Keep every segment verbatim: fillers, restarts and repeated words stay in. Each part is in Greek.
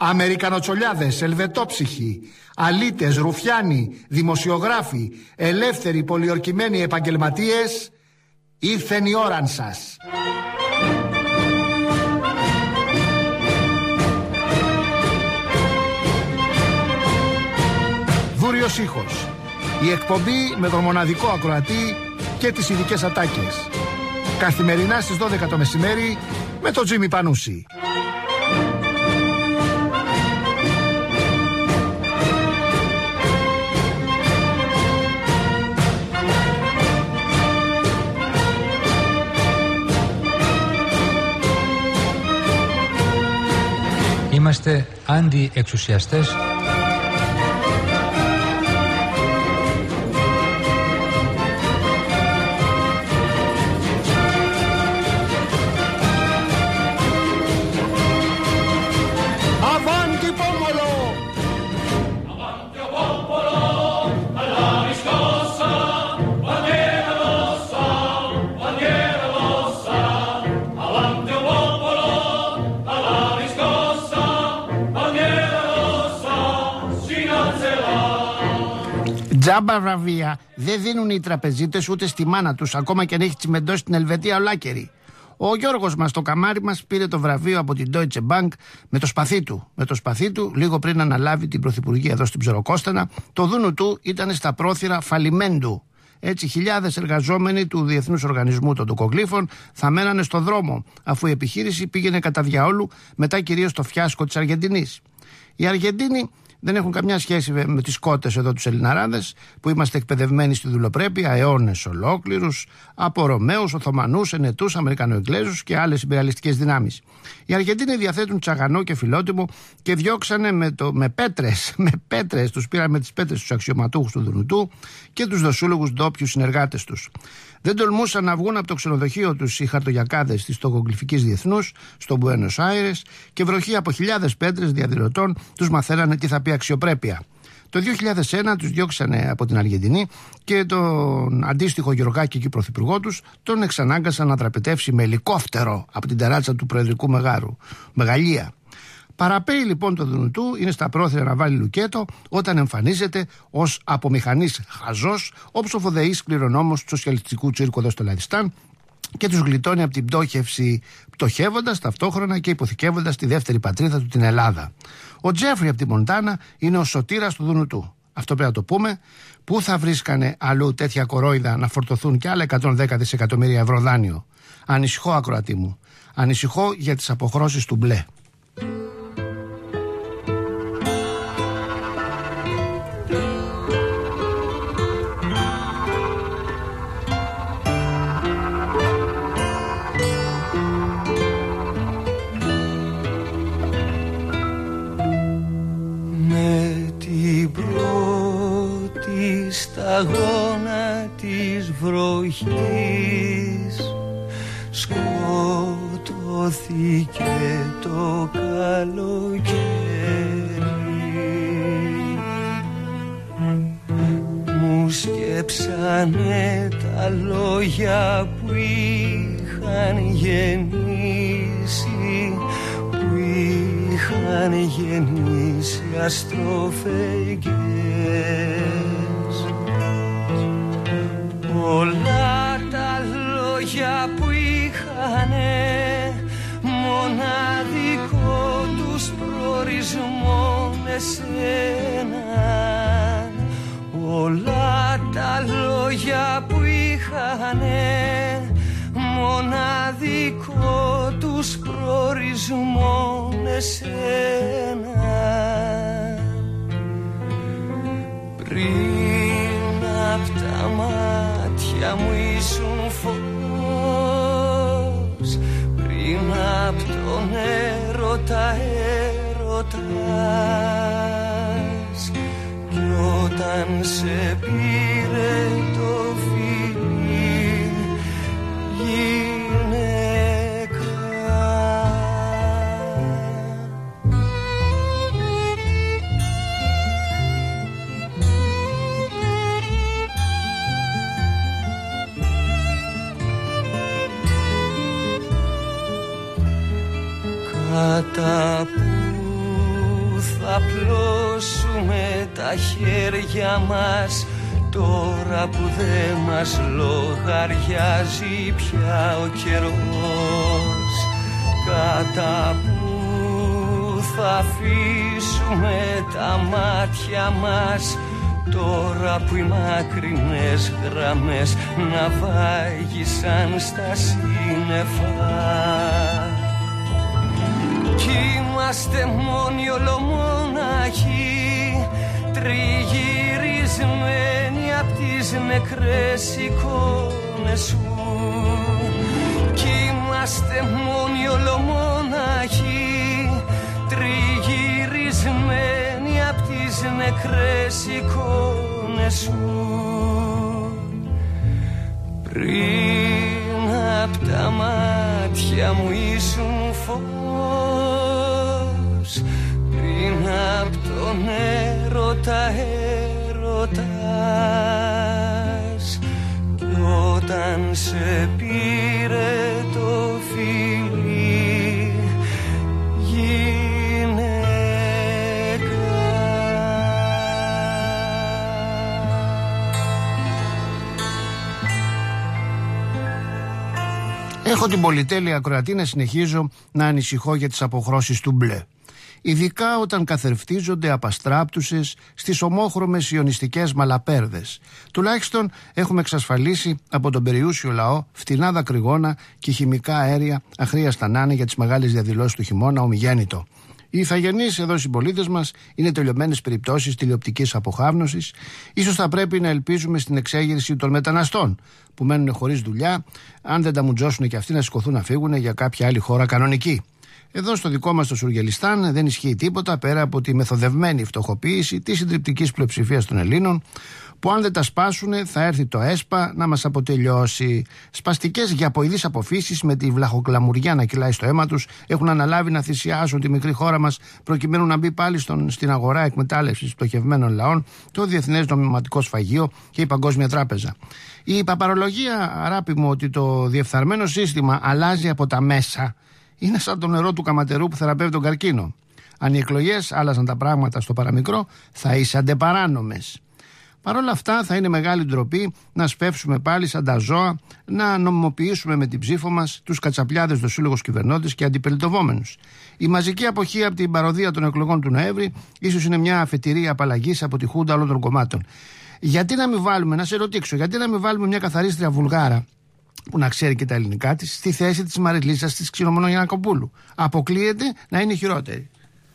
Αμερικανοτσολιάδες, ελβετόψυχοι, αλήτες, ρουφιάνοι, δημοσιογράφοι, ελεύθεροι, πολιορκημένοι επαγγελματίες, ήρθεν η ώραν σας. Δούριος ήχος. Η εκπομπή με τον μοναδικό ακροατή και τις ειδικές ατάκες. Καθημερινά στις δώδεκα το μεσημέρι με τον Τζίμι Πανούση. Είμαστε αντι-εξουσιαστές. Τζάμπα βραβεία δεν δίνουν οι τραπεζίτες ούτε στη μάνα τους, ακόμα και αν έχει τσιμεντώσει την Ελβετία ολάκερη. Ο Γιώργος μας, το καμάρι μας, πήρε το βραβείο από την Deutsche Bank με το σπαθί του. Με το σπαθί του, λίγο πριν αναλάβει την πρωθυπουργία εδώ στην Ψεροκόστανα, το δούνου του ήταν στα πρόθυρα φαλιμέντου. Έτσι, χιλιάδες εργαζόμενοι του Διεθνούς Οργανισμού των Τοκογλύφων θα μένανε στο δρόμο, αφού η επιχείρηση πήγαινε κατά διαόλου, μετά κυρίως το φιάσκο της Αργεντινής. Οι Αργεντίνοι δεν έχουν καμιά σχέση με τις κότες εδώ τους Ελληναράδες, που είμαστε εκπαιδευμένοι στη δουλοπρέπεια αιώνες ολόκληρους, από Ρωμαίους, Οθωμανούς, Ενετούς, Αμερικανοεγγλέζους και άλλες ιμπεριαλιστικές δυνάμεις. Οι Αργεντίνοι διαθέτουν τσαγανό και φιλότιμο και διώξανε με, το, με πέτρες, με πέτρες, τους πήραν με τις πέτρες τους αξιωματούχους του Δουνουτού και τους δοσούλογους ντόπιους συνεργάτες τους. Δεν τολμούσαν να βγουν από το ξενοδοχείο τους οι χαρτογιακάδες της Τοκογλυφικής Διεθνούς στο Μπουένος Άιρες και βροχή από χιλιάδες πέτρες διαδηλωτών τους μαθαίνανε τι θα πει αξιοπρέπεια. Το δύο χιλιάδες ένα τους διώξανε από την Αργεντινή και τον αντίστοιχο Γεωργάκη και πρωθυπουργό τους τον εξανάγκασαν να δραπετεύσει με ελικόπτερο από την τεράτσα του Προεδρικού Μεγάρου. Μεγαλεία. Παραπέει λοιπόν το Δουνουτού, είναι στα πρόθυρα να βάλει λουκέτο όταν εμφανίζεται ως απομηχανής χαζός ο ψοφοδεής κληρονόμος του σοσιαλιστικού τσίρκου εδώ στο Λαδιστάν και τους γλιτώνει από την πτώχευση, πτωχεύοντας ταυτόχρονα και υποθηκεύοντας τη δεύτερη πατρίδα του, την Ελλάδα. Ο Τζέφρι από τη Μοντάνα είναι ο σωτήρας του Δουνουτού. Αυτό πρέπει να το πούμε. Πού θα βρίσκανε αλλού τέτοια κορόιδα να φορτωθούν και άλλα εκατόν δέκα δισεκατομμύρια ευρώ δάνειο? Ανησυχώ, ακροατή μου. Ανησυχώ για τις αποχρώσεις του μπλε. Σταγόνα της βροχής σκοτώθηκε το καλοκαίρι. Μου σκέψανε τα λόγια που είχαν γεννήσει, που είχαν γεννήσει αστροφεγγές. Όλα τα λόγια που είχανε μοναδικό τους προορισμό εσένα. Όλα τα λόγια που είχανε μοναδικό τους προορισμό εσένα. Πριν απ' τα μάτια μου ήσουν φως, πριν απ' τον έρωτα έρωτας, κι όταν σε πήρε το φιλί γυναίκα. Κατά θα πλώσουμε τα χέρια μας τώρα που δεν μας λογαριάζει πια ο καιρός. Κατά που θα αφήσουμε τα μάτια μας τώρα που οι μακρινές γραμμές να βάγισαν στα σύννεφα. Κι είμαστε μόνοι ολομόναχοι, τριγυρισμένοι απ' τις νεκρές εικόνες σου. Κι είμαστε μόνοι ολομόναχοι, τριγυρισμένοι απ' τις νεκρές εικόνες σου. Πριν απ' τα μάτια μου ήσουν φως, πριν απ' τον έρωτα έρωτας, κι όταν σε πήρε το φιλί Έχω την πολυτέλεια ακροατή να συνεχίζω να ανησυχώ για τις αποχρώσεις του μπλε. Ειδικά όταν καθρεφτίζονται απαστράπτουσες στις ομόχρωμες ιονιστικές μαλαπέρδες. Τουλάχιστον έχουμε εξασφαλίσει από τον περιούσιο λαό φτηνά δακρυγόνα και χημικά αέρια αχρίαστα να είναι για τις μεγάλες διαδηλώσεις του χειμώνα ομιγέννητο. Οι ηθαγενείς εδώ συμπολίτες μας είναι τελειωμένες περιπτώσεις τηλεοπτικής αποχάβνωσης. Ίσως θα πρέπει να ελπίζουμε στην εξέγερση των μεταναστών που μένουν χωρίς δουλειά, αν δεν τα μουτζώσουν και αυτοί να σηκωθούν να φύγουν για κάποια άλλη χώρα κανονική. Εδώ στο δικό μας το Σουργελιστάν δεν ισχύει τίποτα πέρα από τη μεθοδευμένη φτωχοποίηση της συντριπτικής πλειοψηφίας των Ελλήνων, που αν δεν τα σπάσουν θα έρθει το ΕΣΠΑ να μας αποτελειώσει. Σπαστικές γιαποειδείς αποφύσεις με τη βλαχοκλαμουριά να κυλάει στο αίμα τους έχουν αναλάβει να θυσιάσουν τη μικρή χώρα μας προκειμένου να μπει πάλι στον, στην αγορά εκμετάλλευσης πτωχευμένων λαών, το Διεθνές Νομισματικό Σφαγείο και η Παγκόσμια Τράπεζα. Η παπαρολογία, αράπη μου, ότι το διεφθαρμένο σύστημα αλλάζει από τα μέσα είναι σαν το νερό του καματερού που θεραπεύει τον καρκίνο. Αν οι εκλογές άλλαζαν τα πράγματα στο παραμικρό, θα ήσαντε παράνομες. Παρ' όλα αυτά, θα είναι μεγάλη ντροπή να σπεύσουμε πάλι σαν τα ζώα να νομιμοποιήσουμε με την ψήφο μας τους κατσαπλιάδες δοσύλλογους κυβερνώντες και αντιπολιτευόμενους. Η μαζική αποχή από την παροδία των εκλογών του Νοέμβρη ίσως είναι μια αφετηρία απαλλαγής από τη χούντα όλων των κομμάτων. Γιατί να μην βάλουμε, να σε ρωτήσω, γιατί να μην βάλουμε μια καθαρίστρια Βουλγάρα που να ξέρει και τα ελληνικά της στη θέση της Μαριλίσας της Ξινομονογιαννακοπούλου? Αποκλείεται να είναι χειρότερη.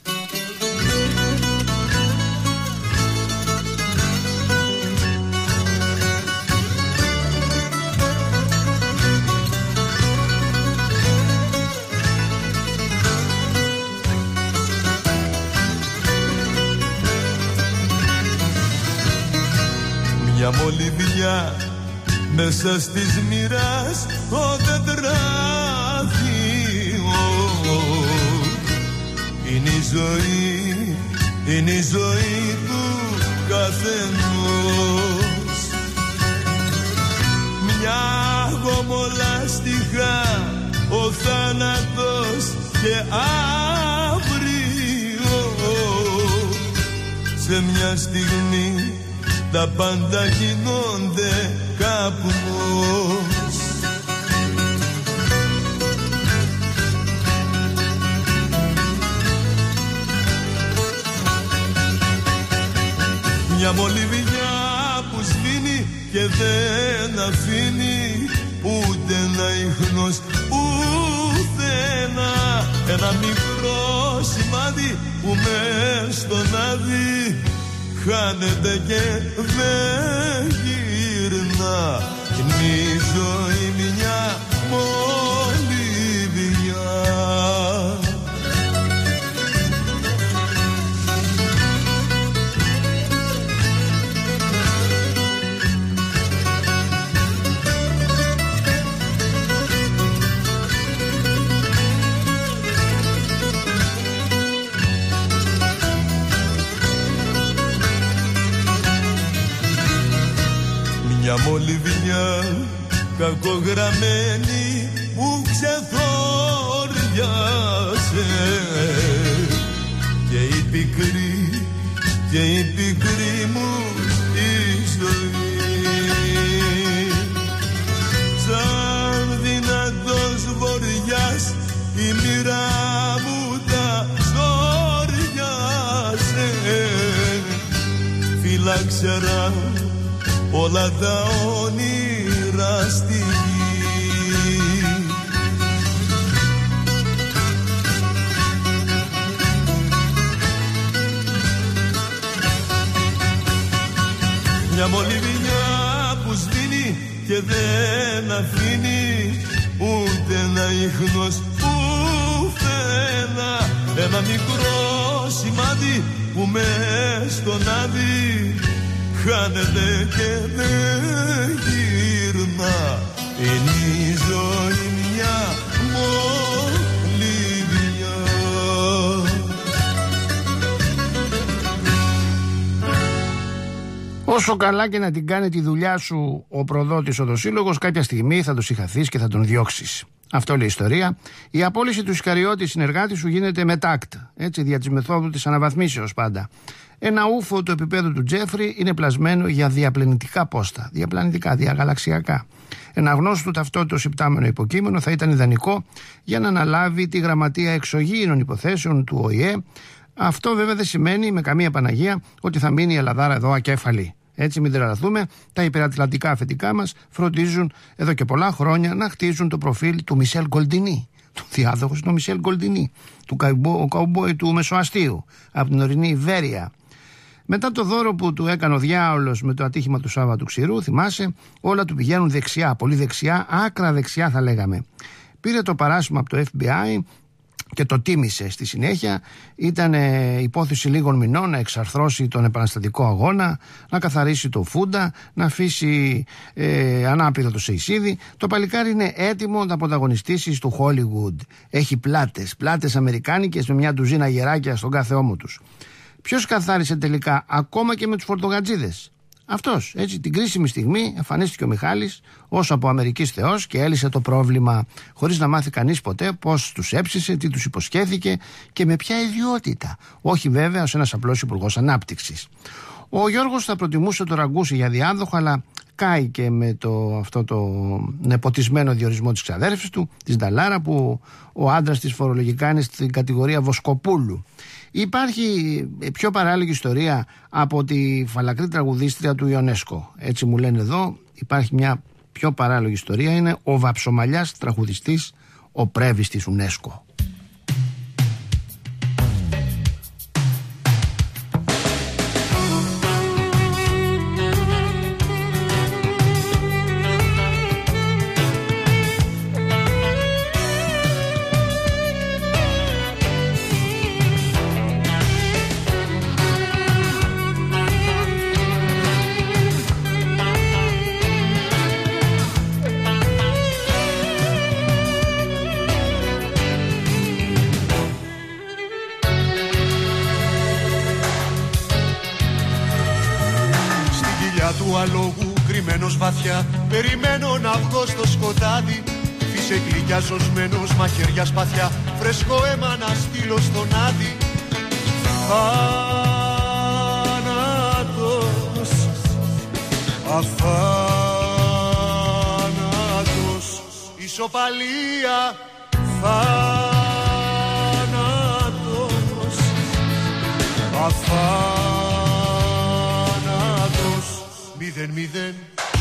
Μια μολυβιά μέσα στις μοίρας το τετράδιο είναι η ζωή, είναι η ζωή του καθενός. Μια γομολάστιχα ο θάνατος και αύριο σε μια στιγμή τα πάντα γίνονται καπνός. Μια μολυβιά που σβήνει και δεν αφήνει ούτε ένα ίχνος ουθενά. Ένα μικρό σημάδι που μες στον άδει χάνεται και δεν γυρνά. Είναι η ζωή μια μολυβιά. Μια μολυβιά κακογραμμένη που ξεθόριασε και η πικρή, και η πικρή μου η ζωή. Σαν δυνατός βοριάς η μοίρα μου τα ζόριασε. Φυλάξερα όλα τα όνειρα στη γη. Μια μολυβινιά που σβήνει και δεν αφήνει ούτε ένα ίχνος πουθενά. Ένα μικρό σημάδι που μες στον άδει χάνεται και δεν γυρνά. Είναι η ζωή μια μολυβινιά. Όσο καλά και να την κάνει τη δουλειά σου ο προδότης οδοσύλλογος, κάποια στιγμή θα τον συγχαθείς και θα τον διώξεις. Αυτό λέει η ιστορία. Η απόλυση του Ισκαριώτη συνεργάτη σου γίνεται με τάκτ. Έτσι, δια της μεθόδου της αναβαθμίσεως πάντα. Ένα ούφο του επίπεδου του Τζέφρι είναι πλασμένο για διαπλανητικά πόστα. Διαπλανητικά, διαγαλαξιακά. Ένα γνώστο ταυτότητος υπτάμενο υποκείμενο θα ήταν ιδανικό για να αναλάβει τη γραμματεία εξωγήινων υποθέσεων του Ο Η Ε. Αυτό βέβαια δεν σημαίνει με καμία Παναγία ότι θα μείνει η Ελλαδάρα εδώ ακέφαλη. Έτσι, μην τρελαθούμε, τα υπερατλαντικά αφεντικά μας φροντίζουν εδώ και πολλά χρόνια να χτίζουν το προφίλ του Μισελ Γκολντινί. Του διάδοχου του Μισελ Γκολντινί, του καουμπόι του Μεσοαστίου, από την ορεινή Ιβέρεια. Μετά το δώρο που του έκανε ο διάολος με το ατύχημα του Σάββατου Ξηρού, θυμάσαι, όλα του πηγαίνουν δεξιά, πολύ δεξιά, άκρα δεξιά θα λέγαμε. Πήρε το παράσημο από το Εφ Μπι Άι και το τίμησε στη συνέχεια. Ήταν ε, υπόθεση λίγων μηνών να εξαρθρώσει τον επαναστατικό αγώνα, να καθαρίσει το Φούντα, να αφήσει ε, ανάπηδο το Σεϊσίδη. Το παλικάρι είναι έτοιμο να πρωταγωνιστήσει του Hollywood. Έχει πλάτες, πλάτες αμερικάνικες με μια ντουζίνα γεράκια στον κάθε ώμο τους. Ποιος καθάρισε τελικά ακόμα και με τους φορτογατζίδες? Αυτός. Έτσι, την κρίσιμη στιγμή εμφανίστηκε ο Μιχάλης ως από Αμερικής Θεός και έλυσε το πρόβλημα, χωρίς να μάθει κανείς ποτέ πώς τους έψησε, τι τους υποσχέθηκε και με ποια ιδιότητα. Όχι βέβαια ως ένας απλός υπουργός ανάπτυξης. Ο Γιώργος θα προτιμούσε το Ραγκούσι για διάδοχο, αλλά κάει και με το, αυτό το νεποτισμένο διορισμό της ξαδέρφης του, της Νταλάρα, που ο άντρας της φορολογικά είναι στην κατηγορία Βοσκοπούλου. Υπάρχει πιο παράλογη ιστορία από τη φαλακρή τραγουδίστρια του Ιονέσκο. Έτσι μου λένε εδώ, υπάρχει μια πιο παράλογη ιστορία, είναι ο βαψομαλιάς τραγουδιστής, ο πρέβης της Ουνέσκο. Του αλόγου κρυμμένος βαθιά, περιμένω να βγω στο σκοτάδι. Φύσε γλυκιά ζωσμένος, μαχαίρια σπαθιά, φρέσκο αίμα να στείλω στον Άδη. Θάνατος, αθάνατος, ισοπαλία. Θάνατος, αθάνατος, μηδέν μηδέν.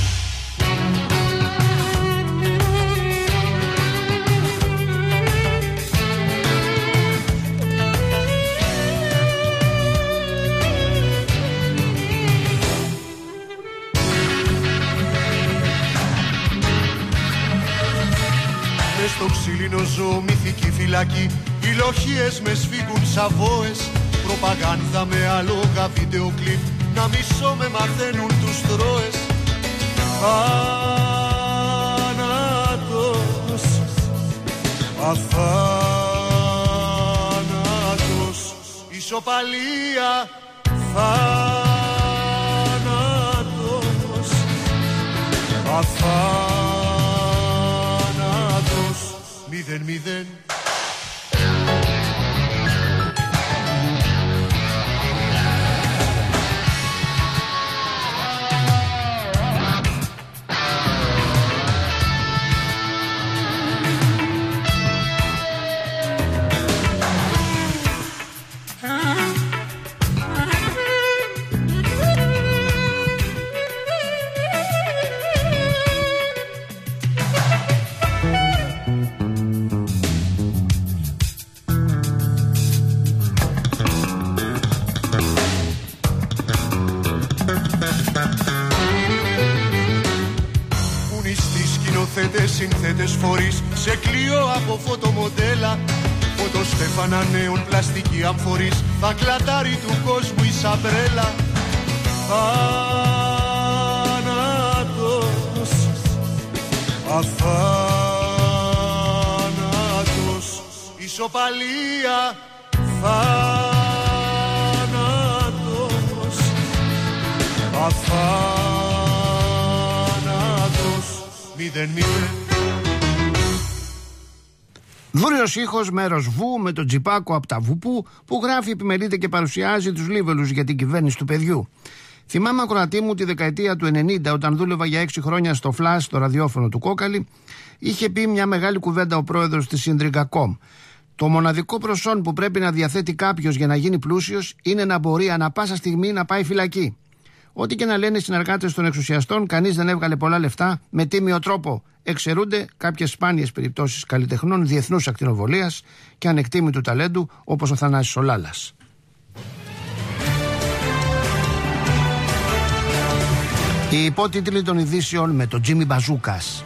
Μες στο ξύλινο ζω μυθική φυλακή, οι λοχίες με σφίγγουν σαβόες, προπαγάνδα με άλογα βίντεο κλιπ, να μισώ με μαθαίνουν τους τρώες. Θάνατος, αθάνατος, ισοπαλία. Θάνατος, αθάνατος, μηδέν μηδέν. συνθέτες φορείς σε κλειό από φωτομοντέλα. Φωτοστέφανα νέων πλαστική αμφορής, θα κλατάρει του κόσμου η σαμπρέλα. Θάνατος, αθάνατος, ισοπαλία. Θάνατος, αθάνατος, μηδέν μηδέν. Δούριος ήχος, μέρος Βου, με τον Τζιπάκο από τα Βουπού, που γράφει, επιμελείται και παρουσιάζει τους λίβελους για την κυβέρνηση του παιδιού. Θυμάμαι, ακροατή μου, τη δεκαετία του ενενήντα, όταν δούλευα για έξι χρόνια στο Φλάς, το ραδιόφωνο του Κόκαλη, είχε πει μια μεγάλη κουβέντα ο πρόεδρος της Ινδριγκακόμ. Το μοναδικό προσόν που πρέπει να διαθέτει κάποιος για να γίνει πλούσιος είναι να μπορεί ανά πάσα στιγμή να πάει φυλακή. Ό,τι και να λένε οι συνεργάτες των εξουσιαστών, κανείς δεν έβγαλε πολλά λεφτά με τίμιο τρόπο. Εξαιρούνται κάποιες σπάνιες περιπτώσεις καλλιτεχνών διεθνούς ακτινοβολίας και ανεκτήμητου ταλέντου, όπως ο Θανάσης ο Λάλας. Οι υπότιτλοι των ειδήσεων με τον Τζίμι Μπαζούκας.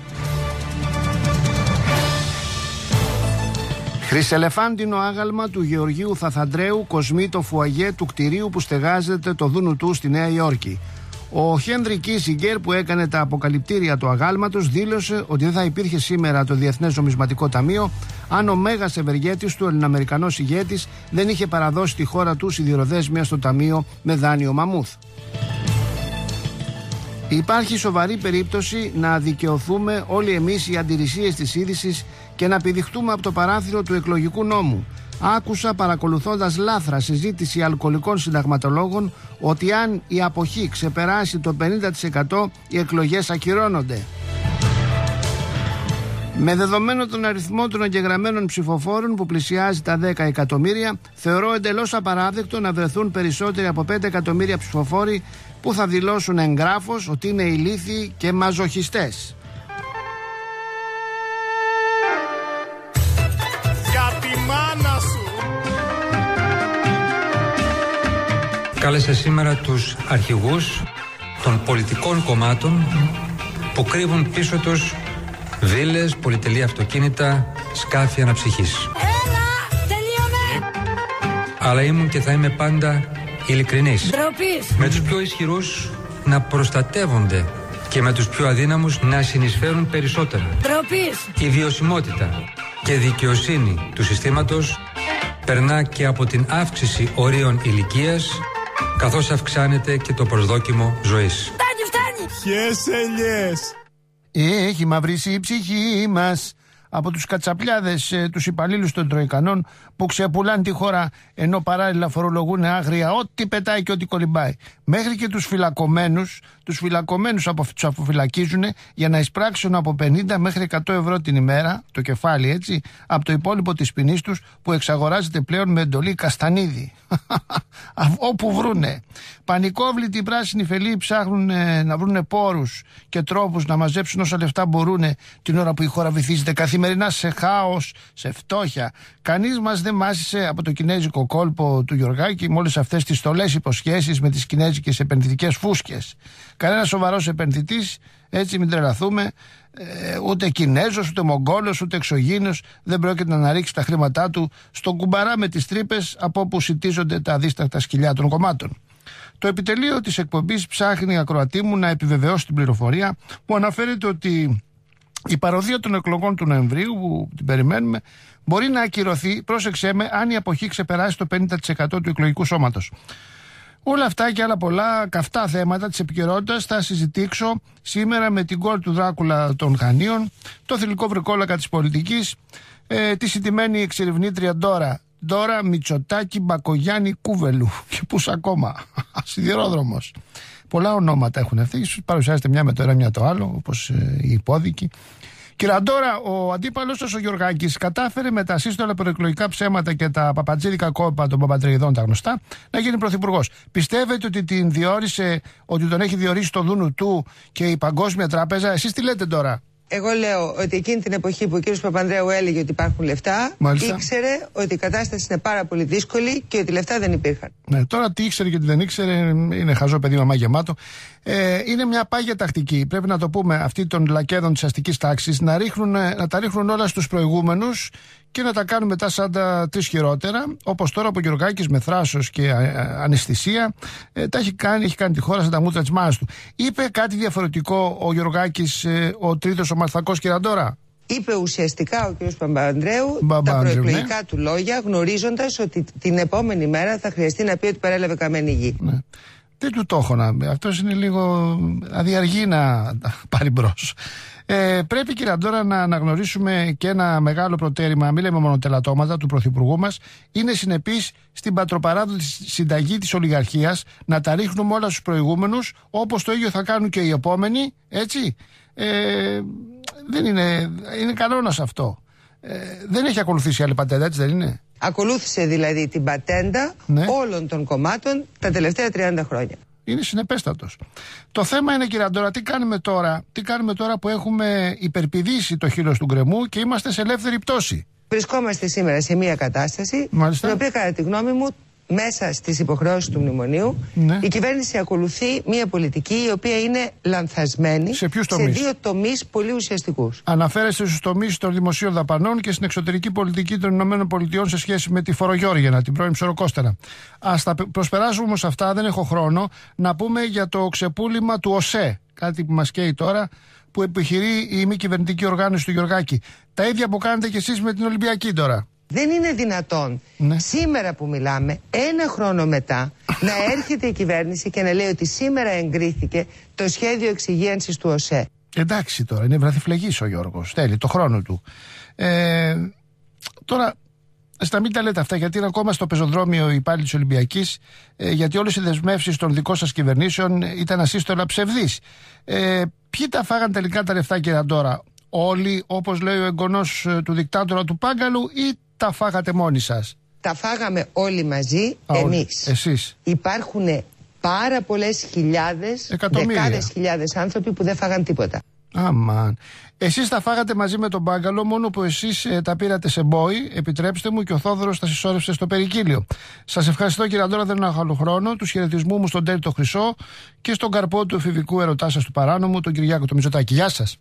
Χρυσελεφάντινο άγαλμα του Γεωργίου Θαθαντρέου κοσμεί το φουαγέ του κτηρίου που στεγάζεται το δούνου του στη Νέα Υόρκη. Ο Χένρι Κίσιγκερ, που έκανε τα αποκαλυπτήρια του αγάλματος, δήλωσε ότι δεν θα υπήρχε σήμερα το Διεθνές Νομισματικό Ταμείο αν ο μέγας ευεργέτης του, Ελληνοαμερικανός ηγέτης, δεν είχε παραδώσει τη χώρα του σιδηροδέσμια στο Ταμείο με δάνειο μαμούθ. Υπάρχει σοβαρή περίπτωση να δικαιωθούμε όλοι εμείς οι αντιρρησίες της είδησης και να πηδηχτούμε από το παράθυρο του εκλογικού νόμου. Άκουσα, παρακολουθώντας λάθρα συζήτηση αλκοολικών συνταγματολόγων, ότι αν η αποχή ξεπεράσει το πενήντα τοις εκατό οι εκλογές ακυρώνονται. Με δεδομένο τον αριθμό των εγγεγραμμένων ψηφοφόρων που πλησιάζει τα δέκα εκατομμύρια, θεωρώ εντελώς απαράδεκτο να βρεθούν περισσότεροι από πέντε εκατομμύρια ψηφοφόροι που θα δηλώσουν εγγράφως ότι είναι ηλίθιοι και μαζοχιστές. Για τη μάνα σου. Κάλεσε σήμερα τους αρχηγούς των πολιτικών κομμάτων που κρύβουν πίσω τους βίλες, πολυτελή αυτοκίνητα, σκάφη αναψυχής. Έλα, τελείωνε! Αλλά ήμουν και θα είμαι πάντα ειλικρινής. Ντροπής. Με τους πιο ισχυρούς να προστατεύονται και με τους πιο αδύναμους να συνεισφέρουν περισσότερα. Ντροπής. Η βιωσιμότητα και δικαιοσύνη του συστήματος περνά και από την αύξηση ορίων ηλικίας, καθώς αυξάνεται και το προσδόκιμο ζωής. Φτάνει, φτάνει! Ποιες ελιές! Έχει μαυρίσει η ψυχή μας από τους κατσαπλιάδες, ε, τους υπαλλήλους των Τροϊκανών που ξεπουλάνε τη χώρα ενώ παράλληλα φορολογούν άγρια ό,τι πετάει και ό,τι κολυμπάει. Μέχρι και τους φυλακωμένους, τους φυλακωμένους απο, τους αποφυλακίζουν για να εισπράξουν από πενήντα μέχρι εκατό ευρώ την ημέρα, το κεφάλι έτσι, από το υπόλοιπο της ποινής τους που εξαγοράζεται πλέον με εντολή Καστανίδη. Όπου βρούνε. Πανικόβλητοι οι πράσινοι φελοί ψάχνουν ε, να βρούνε πόρους και τρόπους να μαζέψουν όσα λεφτά μπορούν την ώρα που η χώρα βυθίζεται καθημερινά σε χάος, σε φτώχεια. Κανείς μας δεν μάσησε από το κινέζικο κόλπο του Γιωργάκη με όλες αυτές τις στολές υποσχέσεις με τις κινέζικες επενδυτικές φούσκες. Κανένας σοβαρός επενδυτής, έτσι μην τρελαθούμε, ε, ούτε Κινέζος, ούτε Μογγόλος, ούτε εξωγήινος δεν πρόκειται να αναρίξει τα χρήματά του στον κουμπαρά με τις τρύπες από όπου σιτίζονται τα αδίστακτα σκυλιά των κομμάτων. Το επιτελείο της εκπομπής ψάχνει, ακροατή μου, να επιβεβαιώσει την πληροφορία που αναφέρεται ότι η παροδία των εκλογών του Νοεμβρίου, που την περιμένουμε, μπορεί να ακυρωθεί, πρόσεξέ με, αν η αποχή ξεπεράσει το πενήντα τοις εκατό του εκλογικού σώματος. Όλα αυτά και άλλα πολλά καυτά θέματα της επικαιρότητας θα συζητήσω σήμερα με την κόρη του Δράκουλα των Χανίων, το θηλυκό βρικόλακα της πολιτικής, ε, τη συντημένη εξερευνήτρια Ντόρα. Ντόρα Μητσοτάκη Μπακογιάννη Κούβελου. Και πούς ακόμα. Σιδηρόδρομος. Πολλά ονόματα έχουν αυτοί. Ίσως παρουσιάζεται μια με το ένα, μια το άλλο, όπως ε, η υπόδικη. Κύριε Ντόρα, ο αντίπαλος σας ο Γιωργάκης κατάφερε με τα σύστολα προεκλογικά ψέματα και τα παπατζίδικα κόλπα των παπατρεϊδών, τα γνωστά, να γίνει πρωθυπουργός. Πιστεύετε ότι την διόρισε, ότι τον έχει διορίσει το δούνου του και η Παγκόσμια Τράπεζα? Εσείς τι λέτε τώρα? Εγώ λέω ότι εκείνη την εποχή που ο κύριος Παπανδρέου έλεγε ότι υπάρχουν λεφτά, Μάλιστα. ήξερε ότι η κατάσταση είναι πάρα πολύ δύσκολη και ότι λεφτά δεν υπήρχαν. Ναι, τώρα τι ήξερε και τι δεν ήξερε, είναι χαζό παιδί μαμά γεμάτο. Ε, είναι μια πάγια τακτική, πρέπει να το πούμε, αυτή των λακέδων της αστικής τάξης, να, ρίχνουν, να τα ρίχνουν όλα στους προηγούμενους και να τα κάνουν μετά σαν τα τρεις χειρότερα, όπως τώρα ο Γιωργάκης με θράσος και α, α, αναισθησία ε, τα έχει κάνει, έχει κάνει τη χώρα σαν τα μούτρα της μάνας του. Είπε κάτι διαφορετικό ο Γιωργάκης, ε, ο τρίτος ο Μαρθακός Κυραντόρα? Είπε ουσιαστικά ο κ. Παπανδρέου τα προεκλογικά ναι. του λόγια, γνωρίζοντας ότι την επόμενη μέρα θα χρειαστεί να πει ότι παρέλαβε καμένη γη. Ναι. Δεν του το έχω να πει. Αυτός είναι λίγο αδιαργή να πάρει μπρος. Ε, πρέπει, κύριε Αντόρα, να αναγνωρίσουμε και ένα μεγάλο προτέρημα, μην λέμε μόνο τελατώματα, του Πρωθυπουργού μας. Είναι συνεπής στην πατροπαράδοτη συνταγή της ολιγαρχίας, να τα ρίχνουμε όλα στους προηγούμενους, όπως το ίδιο θα κάνουν και οι επόμενοι, έτσι. Ε, δεν είναι, είναι κανόνας αυτό. Ε, δεν έχει ακολουθήσει άλλη πατέντα, έτσι δεν είναι? Ακολούθησε δηλαδή την πατέντα ναι. όλων των κομμάτων τα τελευταία τριάντα χρόνια. Είναι συνεπέστατος. Το θέμα είναι, κύριε Αντόρα, τι κάνουμε τώρα, τι κάνουμε τώρα που έχουμε υπερπηδήσει το χείλος του γκρεμού και είμαστε σε ελεύθερη πτώση? Βρισκόμαστε σήμερα σε μια κατάσταση, Μάλιστα. στην οποία κατά τη γνώμη μου, μέσα στις υποχρεώσεις του μνημονίου, ναι. η κυβέρνηση ακολουθεί μια πολιτική η οποία είναι λανθασμένη σε, σε δύο τομείς πολύ ουσιαστικούς. Αναφέρεστε στους τομείς των δημοσίων δαπανών και στην εξωτερική πολιτική των ΗΠΑ σε σχέση με τη φορογιώργαινα, την πρώην Ψωροκόστερα. Ας τα προσπεράσουμε όμως αυτά, δεν έχω χρόνο, να πούμε για το ξεπούλημα του ΟΣΕ, κάτι που μας καίει τώρα, που επιχειρεί η μη κυβερνητική οργάνωση του Γιωργάκη. Τα ίδια που κάνετε κι εσείς με την Ολυμπιακή τώρα. Δεν είναι δυνατόν ναι. σήμερα που μιλάμε, ένα χρόνο μετά, να έρχεται η κυβέρνηση και να λέει ότι σήμερα εγκρίθηκε το σχέδιο εξυγίανσης του ΟΣΕ. Εντάξει τώρα, είναι βραδυφλεγής ο Γιώργος, θέλει το χρόνο του. Ε, τώρα, στα μην τα λέτε αυτά, γιατί είναι ακόμα στο πεζοδρόμιο οι υπάλληλοι της Ολυμπιακής, ε, γιατί όλες οι δεσμεύσεις των δικών σας κυβερνήσεων ήταν ασύστολα ψευδείς. Ε, ποιοι τα φάγαν τελικά τα λεφτά, κύριε Αντόρα? Όλοι, όπως λέει ο εγγονός του δικτάτορα του Πάγκαλου, ή τα φάγατε μόνοι σας? Τα φάγαμε όλοι μαζί, Α, εμείς. Εσείς. Υπάρχουν πάρα πολλές χιλιάδες, δεκάδες χιλιάδες άνθρωποι που δεν φάγαν τίποτα. Αμάν. Εσείς τα φάγατε μαζί με τον Πάγκαλο, μόνο που εσείς ε, τα πήρατε σε μπόι, επιτρέψτε μου, και ο Θόδωρος τα συσσόρευσε στο περικύλιο. Σας ευχαριστώ, κύριε Αντόρα, δεν έχω άλλο χρόνο. Τους χαιρετισμού μου στον Τέλη το Χρυσό και στον καρπό του εφηβικού ερωτά σας του παράνομου, τον Κυριάκο το Μητσοτάκη. Γεια σας.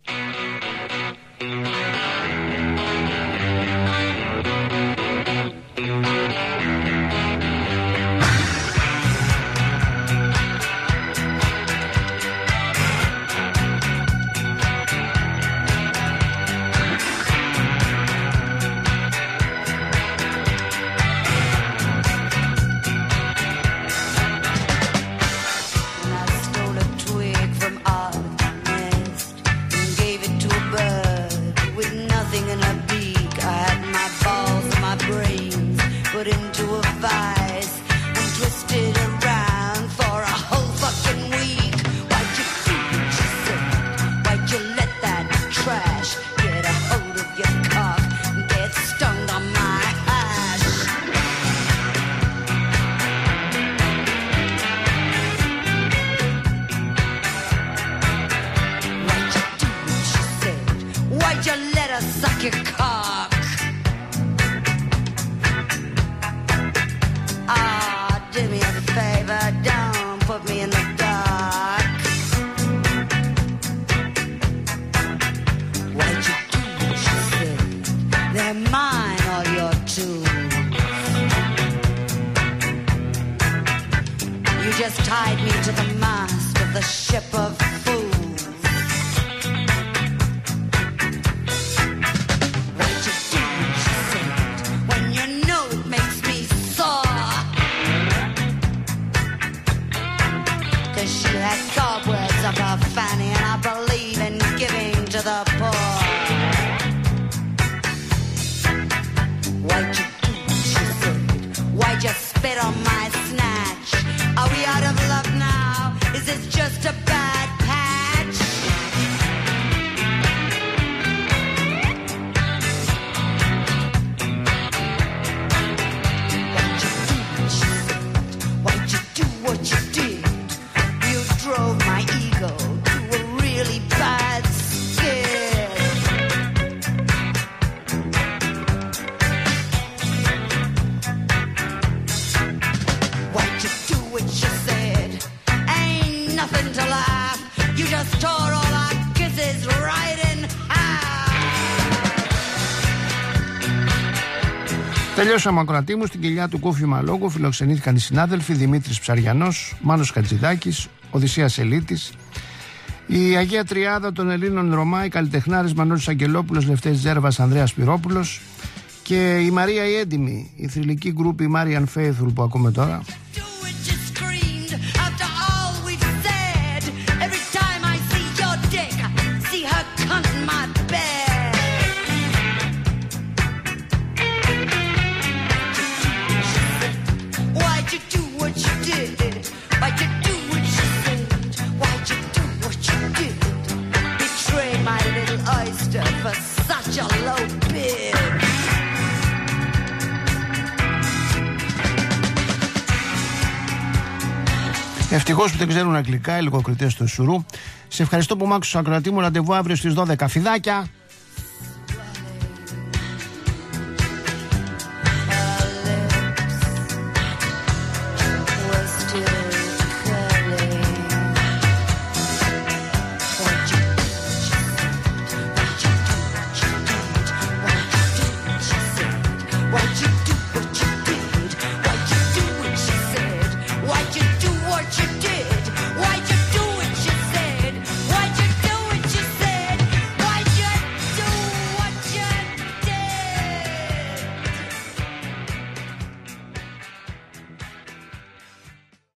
Tied me to the mast of the ship of fools. What you do, she said, when you know it makes me sore. Cause she had cobwebs up her fanny, and I believe in giving to the poor. What you do, she said, why'd you spit on my snatch? Are we out of luck now? Is this just a bad patch? Why'd you do what you said? Why'd you do what you did? You drove my ego to a really Τελειώσαμε ακροατή μου. Στην κοιλιά του Κούφιου Μαλόγου φιλοξενήθηκαν οι συνάδελφοι Δημήτρης Ψαριανός, Μάνος Χατζηδάκης, Οδυσσέας Ελίτης, η Αγία Τριάδα των Ελλήνων Ρωμά, οι καλλιτεχνάρες Μανώλης Αγγελόπουλος, Λευτέρης Ζέρβας, Ανδρέας Σπυρόπουλος και η Μαρία η Έντιμη, η θρυλική γκρούπ η Marian Faithful που ακούμε τώρα. Ευτυχώς που δεν ξέρουν αγγλικά οι λογοκριτές του Σουρού. Σε ευχαριστώ που μ' άκουσες ακροατή μου. Ραντεβού αύριο στις δώδεκα. Φιδάκια!